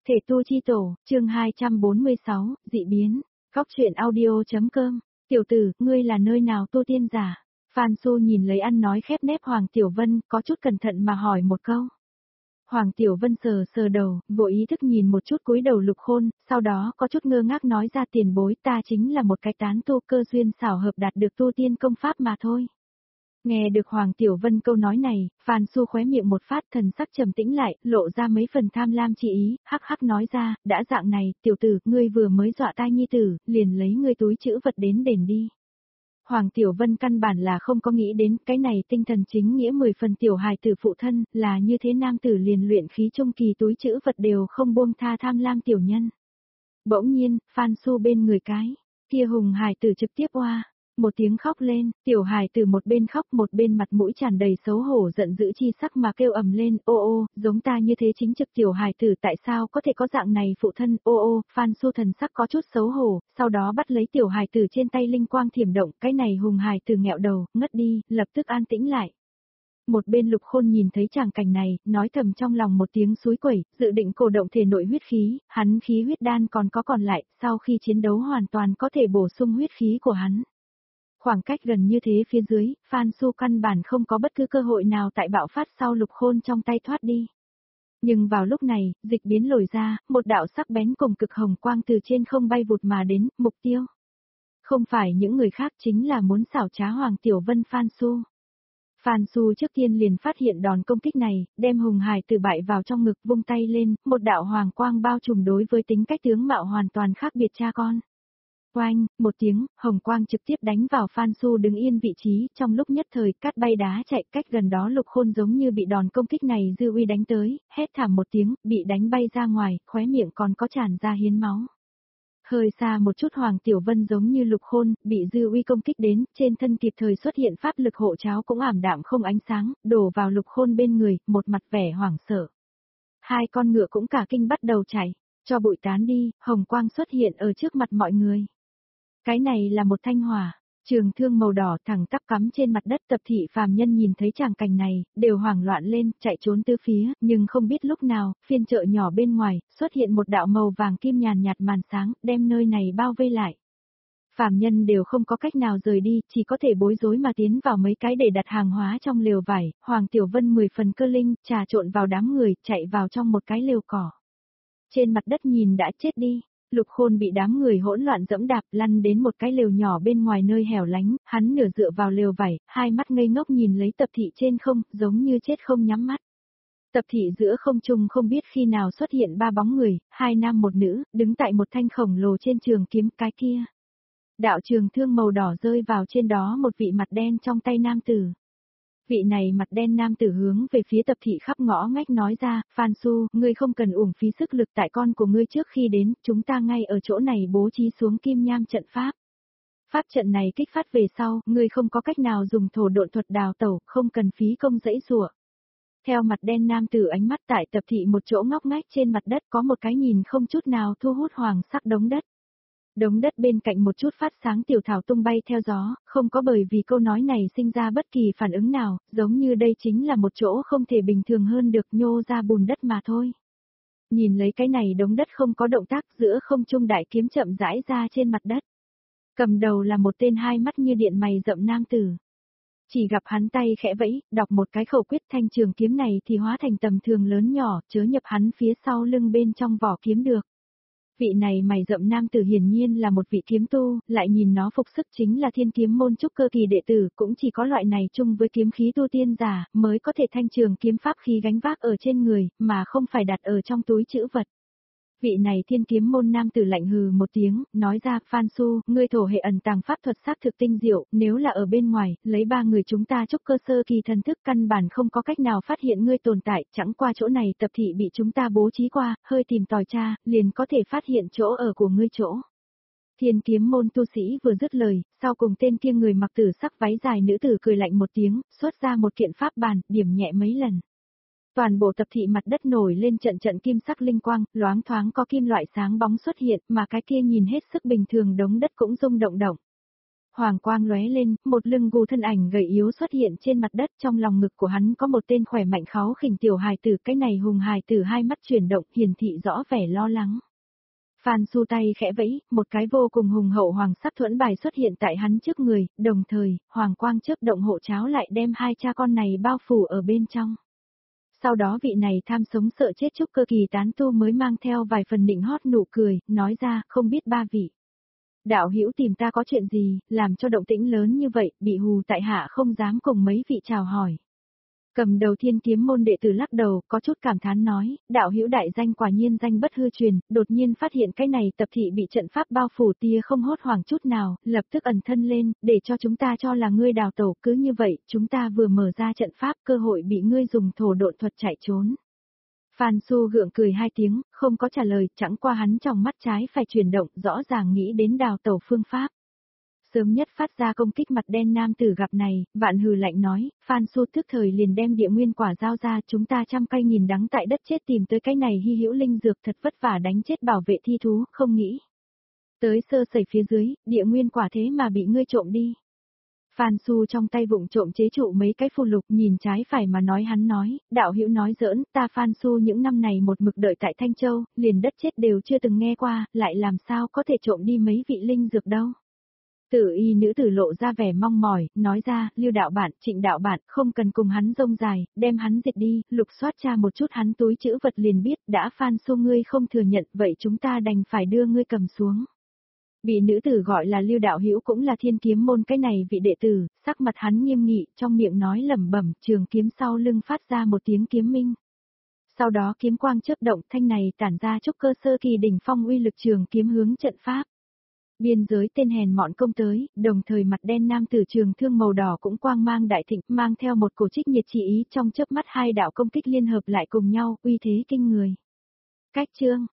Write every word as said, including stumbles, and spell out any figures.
Thể tu chi tổ, chương hai trăm bốn mươi sáu, dị biến. Góc truyện audio.com. Tiểu tử, ngươi là nơi nào tu tiên giả? Phan Xu nhìn lấy ăn nói khép nép Hoàng Tiểu Vân, có chút cẩn thận mà hỏi một câu. Hoàng Tiểu Vân sờ sờ đầu, vội ý thức nhìn một chút cúi đầu Lục Khôn, sau đó có chút ngơ ngác nói ra tiền bối, ta chính là một cái tán tu cơ duyên xảo hợp đạt được tu tiên công pháp mà thôi. Nghe được Hoàng Tiểu Vân câu nói này, Phan Xu khóe miệng một phát, thần sắc trầm tĩnh lại, lộ ra mấy phần tham lam chỉ ý, hắc hắc nói ra, đã dạng này, tiểu tử, ngươi vừa mới dọa tai nhi tử, liền lấy ngươi túi trữ vật đến đền đi. Hoàng Tiểu Vân căn bản là không có nghĩ đến, cái này tinh thần chính nghĩa mười phần tiểu hài tử phụ thân, là như thế nam tử liền luyện khí trung kỳ túi trữ vật đều không buông tha tham lam tiểu nhân. Bỗng nhiên, Phan Xu bên người cái, kia hùng hài tử trực tiếp oa. Một tiếng khóc lên, tiểu hài từ một bên khóc một bên mặt mũi tràn đầy xấu hổ giận dữ chi sắc mà kêu ầm lên, ô ô, giống ta như thế chính trực tiểu hài tử tại sao có thể có dạng này phụ thân, ô ô, Phan Xu thần sắc có chút xấu hổ, sau đó bắt lấy tiểu hài tử trên tay linh quang thiểm động, cái này hùng hài tử nghẹo đầu, ngất đi, lập tức an tĩnh lại. Một bên Lục Khôn nhìn thấy tràng cảnh này, nói thầm trong lòng một tiếng suối quẩy, dự định cổ động thể nội huyết khí, hắn khí huyết đan còn có còn lại, sau khi chiến đấu hoàn toàn có thể bổ sung huyết khí của hắn. Khoảng cách gần như thế phía dưới, Phan Xu căn bản không có bất cứ cơ hội nào tại bạo phát sau Lục Khôn trong tay thoát đi. Nhưng vào lúc này, dịch biến lồi ra, một đạo sắc bén cùng cực hồng quang từ trên không bay vụt mà đến, mục tiêu. Không phải những người khác, chính là muốn xảo trá Hoàng Tiểu Vân Phan Xu. Phan Xu trước tiên liền phát hiện đòn công kích này, đem hùng hài từ bại vào trong ngực vung tay lên, một đạo hoàng quang bao trùm đối với tính cách tướng mạo hoàn toàn khác biệt cha con. Oanh, một tiếng, hồng quang trực tiếp đánh vào Phan Xu đứng yên vị trí, trong lúc nhất thời cát bay đá chạy cách gần đó Lục Khôn giống như bị đòn công kích này dư uy đánh tới, hét thảm một tiếng, bị đánh bay ra ngoài, khóe miệng còn có tràn ra hiến máu. Hơi xa một chút Hoàng Tiểu Vân giống như Lục Khôn, bị dư uy công kích đến, trên thân kịp thời xuất hiện pháp lực hộ cháo cũng ảm đạm không ánh sáng, đổ vào Lục Khôn bên người, một mặt vẻ hoảng sợ. Hai con ngựa cũng cả kinh bắt đầu chạy, cho bụi tán đi, hồng quang xuất hiện ở trước mặt mọi người. Cái này là một thanh hỏa, trường thương màu đỏ thẳng tắp cắm trên mặt đất. Tập thị phàm nhân nhìn thấy tràng cảnh này, đều hoảng loạn lên, chạy trốn tứ phía, nhưng không biết lúc nào, phiên chợ nhỏ bên ngoài, xuất hiện một đạo màu vàng kim nhàn nhạt màn sáng, đem nơi này bao vây lại. Phàm nhân đều không có cách nào rời đi, chỉ có thể bối rối mà tiến vào mấy cái để đặt hàng hóa trong lều vải, Hoàng Tiểu Vân mười phần cơ linh, trà trộn vào đám người, chạy vào trong một cái lều cỏ. Trên mặt đất nhìn đã chết đi. Lục Khôn bị đám người hỗn loạn dẫm đạp lăn đến một cái lều nhỏ bên ngoài nơi hẻo lánh, hắn nửa dựa vào lều vải, hai mắt ngây ngốc nhìn lấy Tập thị trên không, giống như chết không nhắm mắt. Tập thị giữa không trung không biết khi nào xuất hiện ba bóng người, hai nam một nữ, đứng tại một thanh khổng lồ trên trường kiếm cái kia. Đạo trường thương màu đỏ rơi vào trên đó một vị mặt đen trong tay nam tử. Vị này mặt đen nam tử hướng về phía Tập thị khắp ngõ ngách nói ra, Phan Xu, ngươi không cần uổng phí sức lực tại con của ngươi trước khi đến, chúng ta ngay ở chỗ này bố trí xuống kim nham trận pháp. Pháp trận này kích phát về sau, ngươi không có cách nào dùng thổ độn thuật đào tẩu, không cần phí công dãy rủa. Theo mặt đen nam tử ánh mắt tại Tập thị một chỗ ngóc ngách trên mặt đất có một cái nhìn không chút nào thu hút hoàng sắc đống đất. Đống đất bên cạnh một chút phát sáng tiểu thảo tung bay theo gió, không có bởi vì câu nói này sinh ra bất kỳ phản ứng nào, giống như đây chính là một chỗ không thể bình thường hơn được nhô ra bùn đất mà thôi. Nhìn lấy cái này đống đất không có động tác giữa không trung đại kiếm chậm rãi ra trên mặt đất. Cầm đầu là một tên hai mắt như điện mày rậm nam tử. Chỉ gặp hắn tay khẽ vẫy, đọc một cái khẩu quyết thanh trường kiếm này thì hóa thành tầm thường lớn nhỏ, chớ nhập hắn phía sau lưng bên trong vỏ kiếm được. Vị này mày rậm nam tử hiển nhiên là một vị kiếm tu, lại nhìn nó phục sức chính là thiên kiếm môn trúc cơ kỳ đệ tử, cũng chỉ có loại này chung với kiếm khí tu tiên giả, mới có thể thanh trường kiếm pháp khí gánh vác ở trên người, mà không phải đặt ở trong túi trữ vật. Vị này thiên kiếm môn nam tử lạnh hừ một tiếng, nói ra, Phan Xu, ngươi thổ hệ ẩn tàng pháp thuật xác thực tinh diệu, nếu là ở bên ngoài, lấy ba người chúng ta trúc cơ sơ kỳ thần thức căn bản không có cách nào phát hiện ngươi tồn tại, chẳng qua chỗ này Tập thị bị chúng ta bố trí qua, hơi tìm tòi tra, liền có thể phát hiện chỗ ở của ngươi chỗ. Thiên kiếm môn tu sĩ vừa dứt lời, sau cùng tên kia người mặc tử sắc váy dài nữ tử cười lạnh một tiếng, xuất ra một kiện pháp bàn, điểm nhẹ mấy lần. Toàn bộ Tập thị mặt đất nổi lên trận trận kim sắc linh quang, loáng thoáng có kim loại sáng bóng xuất hiện, mà cái kia nhìn hết sức bình thường đống đất cũng rung động động. Hoàng quang lóe lên, một lưng gù thân ảnh gầy yếu xuất hiện trên mặt đất, trong lòng ngực của hắn có một tên khỏe mạnh kháu khỉnh tiểu hài tử, cái này hùng hài tử hai mắt chuyển động, hiển thị rõ vẻ lo lắng. Phan Xu tay khẽ vẫy, một cái vô cùng hùng hậu hoàng sắc thuẫn bài xuất hiện tại hắn trước người, đồng thời, hoàng quang chớp động hộ cháo lại đem hai cha con này bao phủ ở bên trong. Sau đó vị này tham sống sợ chết trúc cơ kỳ tán tu mới mang theo vài phần nịnh hót nụ cười, nói ra, không biết ba vị. Đạo hữu tìm ta có chuyện gì, làm cho động tĩnh lớn như vậy, bị hù tại hạ không dám cùng mấy vị chào hỏi. Cầm đầu Thiên Kiếm môn đệ tử lắc đầu, có chút cảm thán nói, đạo hữu đại danh quả nhiên danh bất hư truyền, đột nhiên phát hiện cái này tập thị bị trận pháp bao phủ tia không hốt hoảng chút nào, lập tức ẩn thân lên, để cho chúng ta cho là ngươi đào tẩu, cứ như vậy, chúng ta vừa mở ra trận pháp, cơ hội bị ngươi dùng thổ độn thuật chạy trốn. Phan Xu gượng cười hai tiếng, không có trả lời, chẳng qua hắn trong mắt trái phải chuyển động, rõ ràng nghĩ đến đào tẩu phương pháp. Sớm nhất phát ra công kích mặt đen nam tử gặp này, vạn hừ lạnh nói, Phan Xu tức thời liền đem địa nguyên quả giao ra, chúng ta trăm cây nghìn đắng tại đất chết tìm tới cái này hy hữu linh dược, thật vất vả đánh chết bảo vệ thi thú, không nghĩ. Tới sơ sẩy phía dưới, địa nguyên quả thế mà bị ngươi trộm đi. Phan Xu trong tay vụng trộm chế trụ mấy cái phù lục, nhìn trái phải mà nói, hắn nói, đạo hữu nói giỡn, ta Phan Xu những năm này một mực đợi tại Thanh Châu, liền đất chết đều chưa từng nghe qua, lại làm sao có thể trộm đi mấy vị linh dược đâu. Tử y nữ tử lộ ra vẻ mong mỏi, nói ra, Lưu đạo bản, Trịnh đạo bản, không cần cùng hắn rông dài, đem hắn diệt đi, lục soát tra một chút hắn túi chữ vật liền biết, đã Phan Xu ngươi không thừa nhận, vậy chúng ta đành phải đưa ngươi cầm xuống. Bị nữ tử gọi là Lưu đạo hữu cũng là Thiên Kiếm môn cái này vị đệ tử, sắc mặt hắn nghiêm nghị, trong miệng nói lẩm bẩm, trường kiếm sau lưng phát ra một tiếng kiếm minh. Sau đó kiếm quang chớp động, thanh này tản ra trúc cơ sơ kỳ đỉnh phong uy lực trường kiếm hướng trận pháp. Biên giới tên hèn mọn công tới, đồng thời mặt đen nam tử trường thương màu đỏ cũng quang mang đại thịnh, mang theo một cổ trích nhiệt chỉ ý, trong chớp mắt hai đạo công kích liên hợp lại cùng nhau, uy thế kinh người. Cách chương